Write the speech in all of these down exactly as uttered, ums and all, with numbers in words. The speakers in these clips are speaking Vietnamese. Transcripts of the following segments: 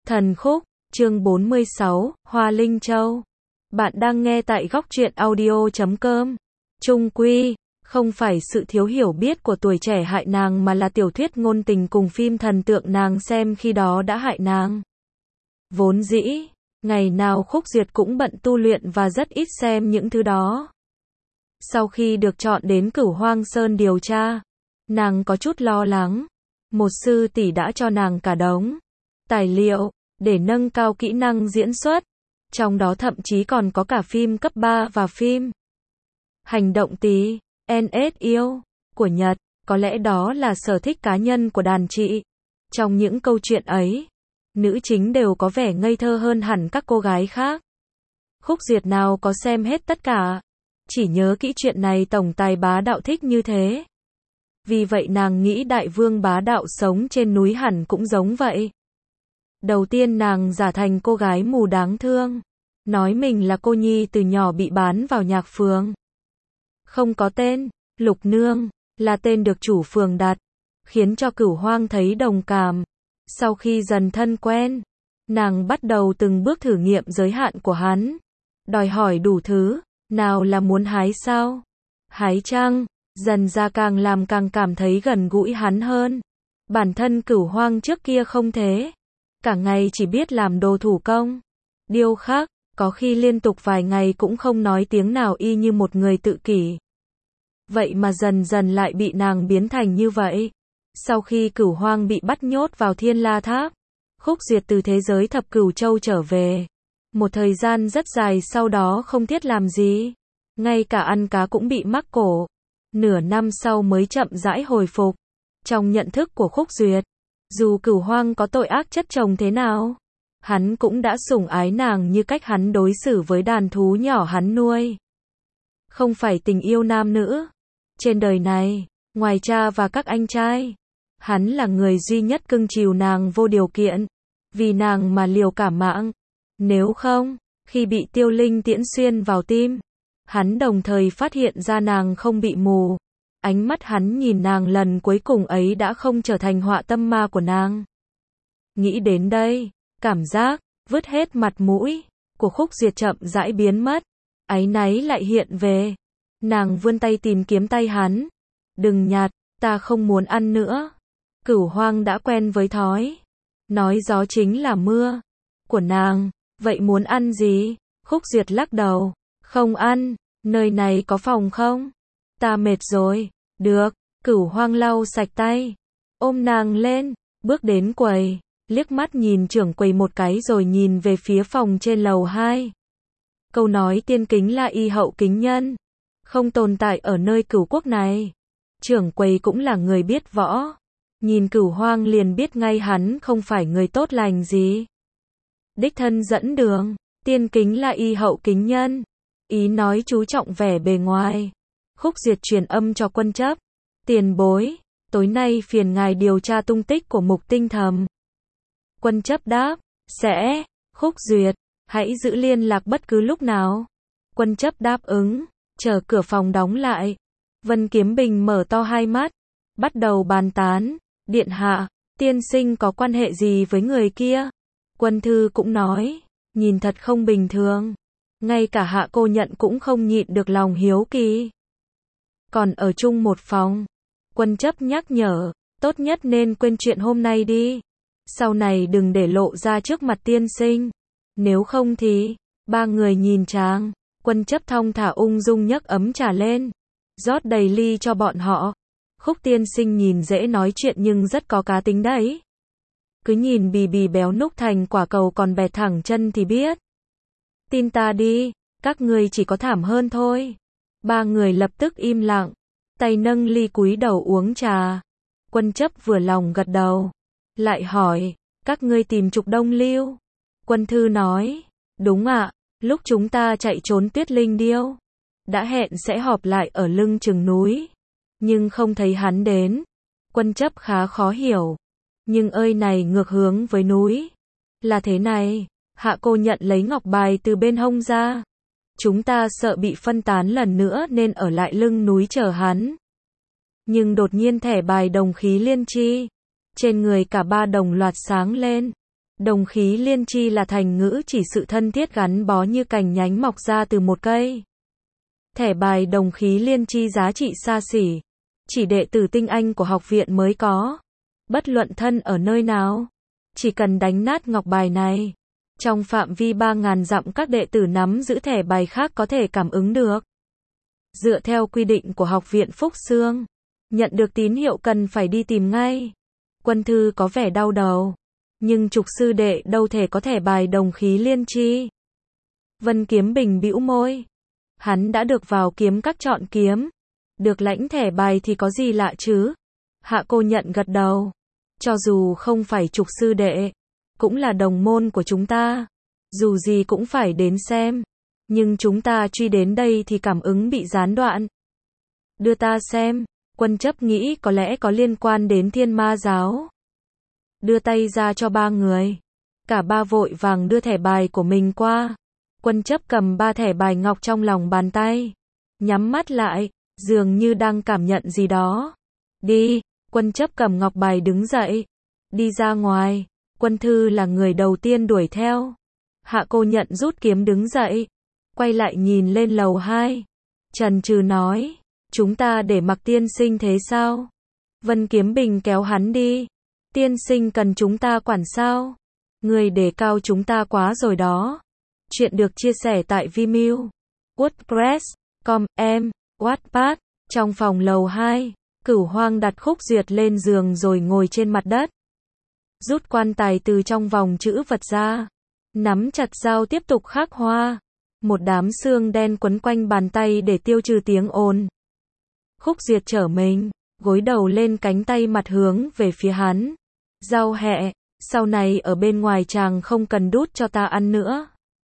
Thần khúc, chương bốn mươi sáu, Hoa Linh Châu. Bạn đang nghe tại góc truyện audio chấm com. Chung quy, không phải sự thiếu hiểu biết của tuổi trẻ hại nàng mà là tiểu thuyết ngôn tình cùng phim thần tượng nàng xem khi đó đã hại nàng. Vốn dĩ, ngày nào Khúc Duyệt cũng bận tu luyện và rất ít xem những thứ đó. Sau khi được chọn đến Cửu Hoang Sơn điều tra, nàng có chút lo lắng. Một sư tỷ đã cho nàng cả đống tài liệu để nâng cao kỹ năng diễn xuất, trong đó thậm chí còn có cả phim cấp ba và phim hành động tí, en ét yêu, của Nhật. Có lẽ đó là sở thích cá nhân của đàn chị. Trong những câu chuyện ấy, nữ chính đều có vẻ ngây thơ hơn hẳn các cô gái khác. Khúc Duyệt nào có xem hết tất cả, chỉ nhớ kỹ chuyện này tổng tài bá đạo thích như thế. Vì vậy nàng nghĩ đại vương bá đạo sống trên núi hẳn cũng giống vậy. Đầu tiên nàng giả thành cô gái mù đáng thương, nói mình là cô nhi từ nhỏ bị bán vào nhạc phường. Không có tên, Lục Nương, là tên được chủ phường đặt, khiến cho Cửu Hoang thấy đồng cảm. Sau khi dần thân quen, nàng bắt đầu từng bước thử nghiệm giới hạn của hắn, đòi hỏi đủ thứ, nào là muốn hái sao? Hái trăng, dần ra càng làm càng cảm thấy gần gũi hắn hơn. Bản thân Cửu Hoang trước kia không thế, cả ngày chỉ biết làm đồ thủ công, điêu khắc, có khi liên tục vài ngày cũng không nói tiếng nào y như một người tự kỷ. Vậy mà dần dần lại bị nàng biến thành như vậy. Sau khi Cửu Hoang bị bắt nhốt vào Thiên La Tháp, Khúc Duyệt từ thế giới thập cửu châu trở về. Một thời gian rất dài sau đó không thiết làm gì, ngay cả ăn cá cũng bị mắc cổ. Nửa năm sau mới chậm rãi hồi phục. Trong nhận thức của Khúc Duyệt, dù Cửu Hoang có tội ác chất chồng thế nào, hắn cũng đã sủng ái nàng như cách hắn đối xử với đàn thú nhỏ hắn nuôi. Không phải tình yêu nam nữ. Trên đời này, ngoài cha và các anh trai, hắn là người duy nhất cưng chiều nàng vô điều kiện, vì nàng mà liều cả mạng. Nếu không, khi bị tiêu linh tiễn xuyên vào tim, hắn đồng thời phát hiện ra nàng không bị mù. Ánh mắt hắn nhìn nàng lần cuối cùng ấy đã không trở thành họa tâm ma của nàng. Nghĩ đến đây, cảm giác vứt hết mặt mũi của Khúc Duyệt chậm rãi biến mất, áy náy lại hiện về. Nàng vươn tay tìm kiếm tay hắn. Đừng nhặt, ta không muốn ăn nữa. Cửu Hoang đã quen với thói nói gió chính là mưa của nàng. Vậy muốn ăn gì? Khúc Duyệt lắc đầu. Không ăn, nơi này có phòng không? Ta mệt rồi. Được. Cửu Hoang lau sạch tay, ôm nàng lên, bước đến quầy, liếc mắt nhìn trưởng quầy một cái rồi nhìn về phía phòng trên lầu hai. Câu nói tiên kính là y hậu kính nhân, không tồn tại ở nơi Cửu quốc này. Trưởng quầy cũng là người biết võ, nhìn Cửu Hoang liền biết ngay hắn không phải người tốt lành gì. Đích thân dẫn đường, tiên kính là y hậu kính nhân, ý nói chú trọng vẻ bề ngoài. Khúc Duyệt truyền âm cho Quân Chấp. Tiền bối, tối nay phiền ngài điều tra tung tích của Mục Tinh Thầm. Quân Chấp đáp, sẽ. Khúc Duyệt, hãy giữ liên lạc bất cứ lúc nào. Quân Chấp đáp ứng, chờ cửa phòng đóng lại. Vân Kiếm Bình mở to hai mắt, bắt đầu bàn tán. Điện hạ, tiên sinh có quan hệ gì với người kia? Quân Thư cũng nói, nhìn thật không bình thường. Ngay cả Hạ Cô Nhận cũng không nhịn được lòng hiếu kỳ. Còn ở chung một phòng. Quân Chấp nhắc nhở, tốt nhất nên quên chuyện hôm nay đi. Sau này đừng để lộ ra trước mặt tiên sinh. Nếu không thì, ba người nhìn chàng. Quân Chấp thong thả ung dung nhấc ấm trà lên, rót đầy ly cho bọn họ. Khúc tiên sinh nhìn dễ nói chuyện nhưng rất có cá tính đấy. Cứ nhìn bì bì béo núc thành quả cầu còn bẹt thẳng chân thì biết. Tin ta đi, các người chỉ có thảm hơn thôi. Ba người lập tức im lặng, tay nâng ly cúi đầu uống trà. Quân Chấp vừa lòng gật đầu, lại hỏi, các ngươi tìm Trục Đông Lưu? Quân Thư nói, đúng ạ, lúc chúng ta chạy trốn Tuyết Linh Điêu, đã hẹn sẽ họp lại ở lưng chừng núi, nhưng không thấy hắn đến. Quân Chấp khá khó hiểu, nhưng ơi này ngược hướng với núi. Là thế này, Hạ Cô Nhận lấy ngọc bài từ bên hông ra. Chúng ta sợ bị phân tán lần nữa nên ở lại lưng núi chờ hắn. Nhưng đột nhiên thẻ bài đồng khí liên chi trên người cả ba đồng loạt sáng lên. Đồng khí liên chi là thành ngữ chỉ sự thân thiết gắn bó như cành nhánh mọc ra từ một cây. Thẻ bài đồng khí liên chi giá trị xa xỉ, chỉ đệ tử tinh anh của học viện mới có. Bất luận thân ở nơi nào, chỉ cần đánh nát ngọc bài này, trong phạm vi ba nghìn dặm các đệ tử nắm giữ thẻ bài khác có thể cảm ứng được. Dựa theo quy định của học viện Phúc Xương, nhận được tín hiệu cần phải đi tìm ngay. Quân Thư có vẻ đau đầu, nhưng Trục sư đệ đâu thể có thẻ bài đồng khí liên chi. Vân Kiếm Bình bĩu môi. Hắn đã được vào kiếm các chọn kiếm, được lãnh thẻ bài thì có gì lạ chứ? Hạ Cô Nhận gật đầu. Cho dù không phải Trục sư đệ, cũng là đồng môn của chúng ta, dù gì cũng phải đến xem. Nhưng chúng ta truy đến đây thì cảm ứng bị gián đoạn. Đưa ta xem. Quân Chấp nghĩ có lẽ có liên quan đến Thiên Ma giáo. Đưa tay ra cho ba người. Cả ba vội vàng đưa thẻ bài của mình qua. Quân Chấp cầm ba thẻ bài ngọc trong lòng bàn tay, nhắm mắt lại, dường như đang cảm nhận gì đó. Đi. Quân Chấp cầm ngọc bài đứng dậy, đi ra ngoài. Quân Thư là người đầu tiên đuổi theo. Hạ Cô Nhận rút kiếm đứng dậy, quay lại nhìn lên lầu hai. Trần Trừ nói, chúng ta để mặc tiên sinh thế sao? Vân Kiếm Bình kéo hắn đi. Tiên sinh cần chúng ta quản sao? Người đề cao chúng ta quá rồi đó. Chuyện được chia sẻ tại Vimeo, WordPress, com, em, Wattpad. Trong phòng lầu hai, Cửu Hoang đặt Khúc Duyệt lên giường rồi ngồi trên mặt đất. Rút quan tài từ trong vòng chữ vật ra, nắm chặt dao tiếp tục khắc hoa. Một đám xương đen quấn quanh bàn tay để tiêu trừ tiếng ồn. Khúc Duyệt trở mình, gối đầu lên cánh tay mặt hướng về phía hắn. Dao hẹ, sau này ở bên ngoài chàng không cần đút cho ta ăn nữa.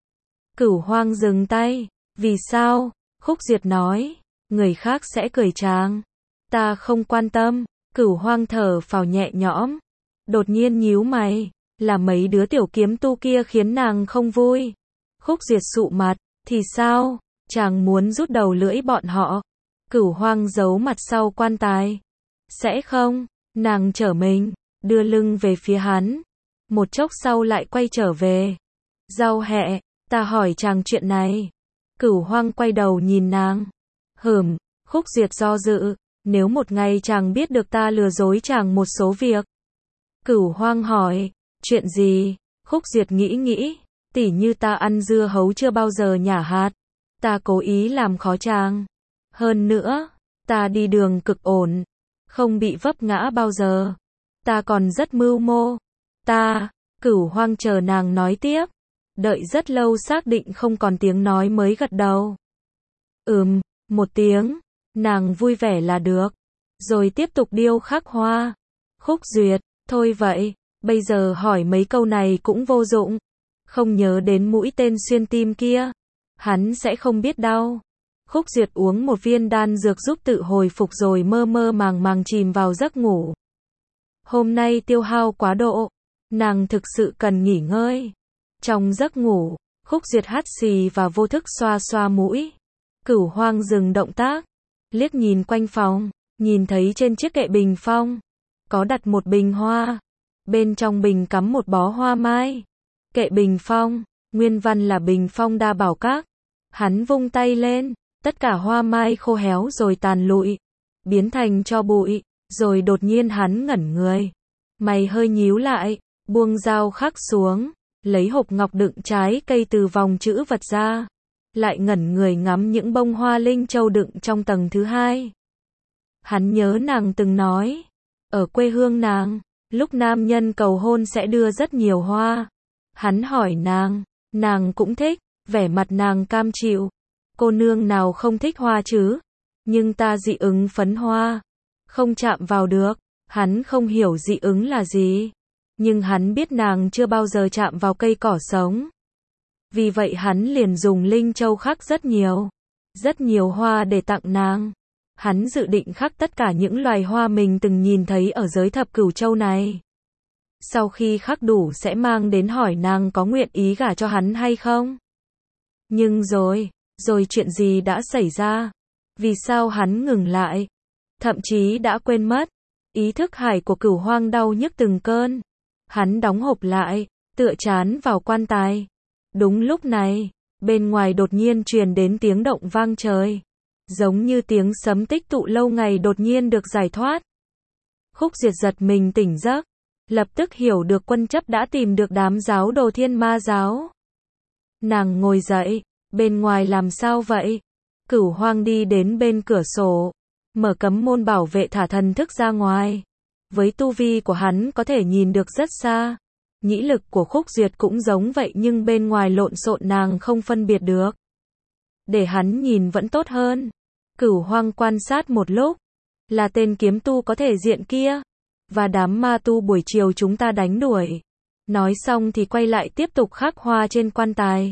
Cửu Hoang dừng tay. Vì sao? Khúc Duyệt nói. Người khác sẽ cười chàng. Ta không quan tâm. Cửu Hoang thở phào nhẹ nhõm. Đột nhiên nhíu mày. Là mấy đứa tiểu kiếm tu kia khiến nàng không vui. Khúc Duyệt sụ mặt. Thì sao? Chàng muốn rút đầu lưỡi bọn họ. Cửu Hoang giấu mặt sau quan tài. Sẽ không. Nàng trở mình, đưa lưng về phía hắn. Một chốc sau lại quay trở về. Dao hẹ, ta hỏi chàng chuyện này. Cửu Hoang quay đầu nhìn nàng. Hửm. Khúc Duyệt do dự. Nếu một ngày chàng biết được ta lừa dối chàng một số việc. Cửu Hoang hỏi. Chuyện gì? Khúc Duyệt nghĩ nghĩ. Tỉ như ta ăn dưa hấu chưa bao giờ nhả hạt. Ta cố ý làm khó chàng. Hơn nữa, ta đi đường cực ổn. Không bị vấp ngã bao giờ. Ta còn rất mưu mô. Ta, Cửu Hoang chờ nàng nói tiếp. Đợi rất lâu xác định không còn tiếng nói mới gật đầu. Ừm, một tiếng. Nàng vui vẻ là được. Rồi tiếp tục điêu khắc hoa. Khúc Duyệt, thôi vậy. Bây giờ hỏi mấy câu này cũng vô dụng. Không nhớ đến mũi tên xuyên tim kia. Hắn sẽ không biết đau. Khúc Duyệt uống một viên đan dược giúp tự hồi phục rồi mơ mơ màng màng chìm vào giấc ngủ. Hôm nay tiêu hao quá độ. Nàng thực sự cần nghỉ ngơi. Trong giấc ngủ, Khúc Duyệt hắt xì và vô thức xoa xoa mũi. Cửu Hoang dừng động tác. Liếc nhìn quanh phòng. Nhìn thấy trên chiếc kệ bình phong. Có đặt một bình hoa. Bên trong bình cắm một bó hoa mai. Kệ bình phong. Nguyên văn là bình phong đa bảo các. Hắn vung tay lên. Tất cả hoa mai khô héo rồi tàn lụi. Biến thành tro bụi. Rồi đột nhiên hắn ngẩn người. Mày hơi nhíu lại. Buông dao khắc xuống. Lấy hộp ngọc đựng trái cây từ vòng chữ vật ra. Lại ngẩn người ngắm những bông hoa linh châu đựng trong tầng thứ hai. Hắn nhớ nàng từng nói. Ở quê hương nàng, lúc nam nhân cầu hôn sẽ đưa rất nhiều hoa. Hắn hỏi nàng. Nàng cũng thích. Vẻ mặt nàng cam chịu. Cô nương nào không thích hoa chứ? Nhưng ta dị ứng phấn hoa. Không chạm vào được. Hắn không hiểu dị ứng là gì. Nhưng hắn biết nàng chưa bao giờ chạm vào cây cỏ sống. Vì vậy hắn liền dùng linh châu khắc rất nhiều. Rất nhiều hoa để tặng nàng. Hắn dự định khắc tất cả những loài hoa mình từng nhìn thấy ở giới thập cửu châu này. Sau khi khắc đủ sẽ mang đến hỏi nàng có nguyện ý gả cho hắn hay không. Nhưng rồi, rồi chuyện gì đã xảy ra? Vì sao hắn ngừng lại? Thậm chí đã quên mất. Ý thức hải của Cửu Hoang đau nhức từng cơn. Hắn đóng hộp lại, tựa chán vào quan tài. Đúng lúc này, bên ngoài đột nhiên truyền đến tiếng động vang trời. Giống như tiếng sấm tích tụ lâu ngày đột nhiên được giải thoát. Khúc Duyệt giật mình tỉnh giấc, lập tức hiểu được Quân Chấp đã tìm được đám giáo đồ Thiên Ma giáo. Nàng ngồi dậy, bên ngoài làm sao vậy? Cửu Hoang đi đến bên cửa sổ, mở cấm môn bảo vệ thả thần thức ra ngoài. Với tu vi của hắn có thể nhìn được rất xa. Nhĩ lực của Khúc Duyệt cũng giống vậy nhưng bên ngoài lộn xộn nàng không phân biệt được. Để hắn nhìn vẫn tốt hơn. Cửu Hoang quan sát một lúc. Là tên kiếm tu có thể diện kia. Và đám ma tu buổi chiều chúng ta đánh đuổi. Nói xong thì quay lại tiếp tục khắc hoa trên quan tài.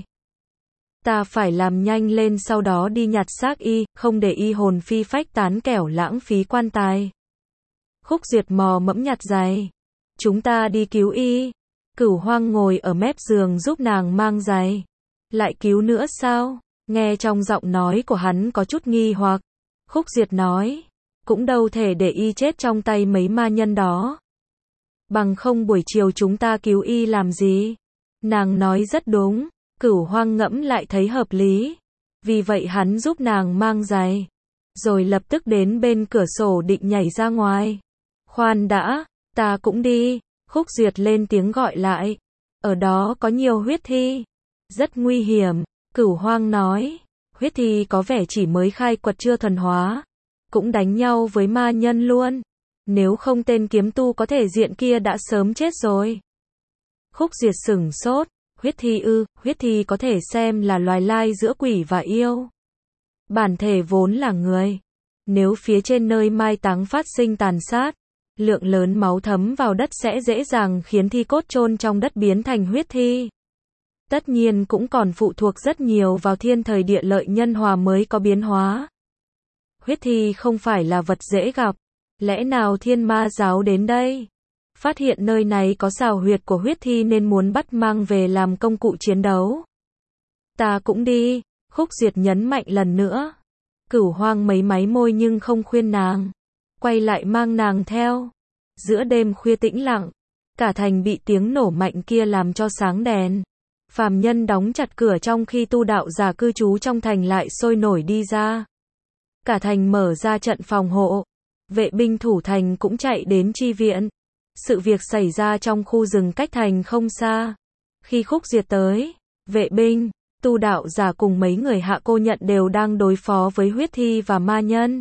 Ta phải làm nhanh lên sau đó đi nhặt xác y, không để y hồn phi phách tán kẻo lãng phí quan tài. Khúc Duyệt mò mẫm nhặt giày. Chúng ta đi cứu y. Cửu Hoang ngồi ở mép giường giúp nàng mang giày. Lại cứu nữa sao? Nghe trong giọng nói của hắn có chút nghi hoặc. Khúc Duyệt nói, cũng đâu thể để y chết trong tay mấy ma nhân đó. Bằng không buổi chiều chúng ta cứu y làm gì? Nàng nói rất đúng. Cửu Hoang ngẫm lại thấy hợp lý. Vì vậy hắn giúp nàng mang giày. Rồi lập tức đến bên cửa sổ định nhảy ra ngoài. Khoan đã, ta cũng đi. Khúc Duyệt lên tiếng gọi lại. Ở đó có nhiều huyết thi. Rất nguy hiểm. Cửu Hoang nói. Huyết thi có vẻ chỉ mới khai quật chưa thuần hóa. Cũng đánh nhau với ma nhân luôn. Nếu không tên kiếm tu có thể diện kia đã sớm chết rồi. Khúc Duyệt sửng sốt. Huyết thi ư, huyết thi có thể xem là loài lai giữa quỷ và yêu. Bản thể vốn là người. Nếu phía trên nơi mai táng phát sinh tàn sát, lượng lớn máu thấm vào đất sẽ dễ dàng khiến thi cốt chôn trong đất biến thành huyết thi. Tất nhiên cũng còn phụ thuộc rất nhiều vào thiên thời địa lợi nhân hòa mới có biến hóa. Huyết thi không phải là vật dễ gặp. Lẽ nào Thiên Ma giáo đến đây? Phát hiện nơi này có xào huyệt của huyết thi nên muốn bắt mang về làm công cụ chiến đấu. Ta cũng đi. Khúc Duyệt nhấn mạnh lần nữa. Cửu Hoang mấy máy môi nhưng không khuyên nàng. Quay lại mang nàng theo. Giữa đêm khuya tĩnh lặng. Cả thành bị tiếng nổ mạnh kia làm cho sáng đèn. Phàm nhân đóng chặt cửa trong khi tu đạo giả cư trú trong thành lại sôi nổi đi ra. Cả thành mở ra trận phòng hộ. Vệ binh thủ thành cũng chạy đến chi viện. Sự việc xảy ra trong khu rừng cách thành không xa. Khi Khúc Duyệt tới, vệ binh, tu đạo giả cùng mấy người hạ cô nhận đều đang đối phó với huyết thi và ma nhân.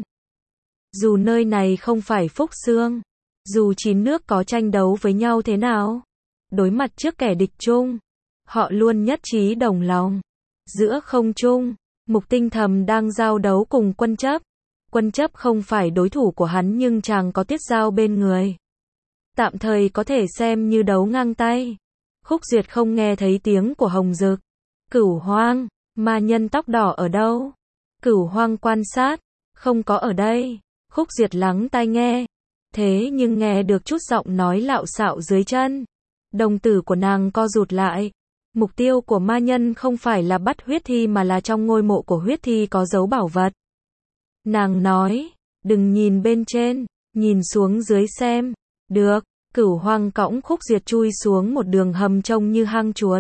Dù nơi này không phải Phúc Xương, dù chín nước có tranh đấu với nhau thế nào, đối mặt trước kẻ địch chung, họ luôn nhất trí đồng lòng. Giữa không trung, Mục Tinh Thầm đang giao đấu cùng Quân Chấp. Quân Chấp không phải đối thủ của hắn nhưng chàng có Tiết Giao bên người. Tạm thời có thể xem như đấu ngang tay. Khúc Duyệt không nghe thấy tiếng của Hồng Dực. Cửu Hoang, ma nhân tóc đỏ ở đâu? Cửu Hoang quan sát, không có ở đây. Khúc Duyệt lắng tai nghe. Thế nhưng nghe được chút giọng nói lạo xạo dưới chân. Đồng tử của nàng co rụt lại. Mục tiêu của ma nhân không phải là bắt huyết thi mà là trong ngôi mộ của huyết thi có dấu bảo vật. Nàng nói, đừng nhìn bên trên, nhìn xuống dưới xem. Được, Cửu Hoang cõng Khúc Duyệt chui xuống một đường hầm trông như hang chuột.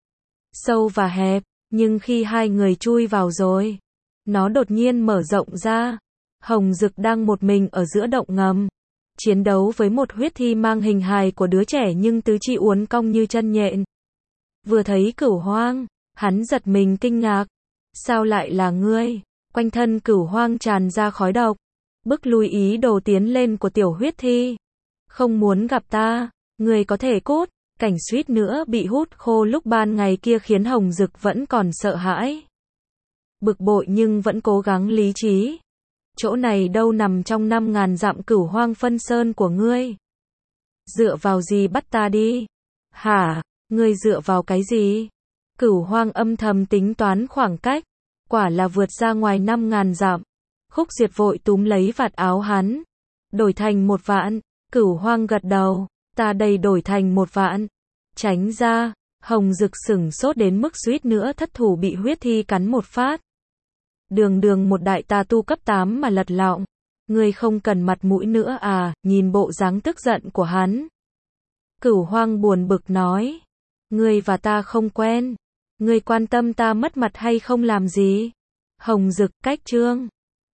Sâu và hẹp, nhưng khi hai người chui vào rồi, nó đột nhiên mở rộng ra. Hồng Dực đang một mình ở giữa động ngầm. Chiến đấu với một huyết thi mang hình hài của đứa trẻ nhưng tứ chi uốn cong như chân nhện. Vừa thấy Cửu Hoang, hắn giật mình kinh ngạc. Sao lại là ngươi? Quanh thân Cửu Hoang tràn ra khói độc. Bức lui ý đồ tiến lên của tiểu huyết thi. Không muốn gặp ta, người có thể cút. Cảnh suýt nữa bị hút khô lúc ban ngày kia khiến Hồng Dực vẫn còn sợ hãi. Bực bội nhưng vẫn cố gắng lý trí. Chỗ này đâu nằm trong năm ngàn dặm Cửu Hoang phân sơn của ngươi. Dựa vào gì bắt ta đi? Hả? Ngươi dựa vào cái gì? Cửu Hoang âm thầm tính toán khoảng cách. Quả là vượt ra ngoài năm ngàn dặm. Khúc Duyệt vội túm lấy vạt áo hắn. Đổi thành một vạn. Cửu Hoang gật đầu. Ta đây đổi thành một vạn. Tránh ra. Hồng Dực sửng sốt đến mức suýt nữa thất thủ bị huyết thi cắn một phát. Đường đường một đại tà tu cấp tám mà lật lọng. Ngươi không cần mặt mũi nữa à? Nhìn bộ dáng tức giận của hắn. Cửu Hoang buồn bực nói. Ngươi và ta không quen. Ngươi quan tâm ta mất mặt hay không làm gì? Hồng Dực, cách chương.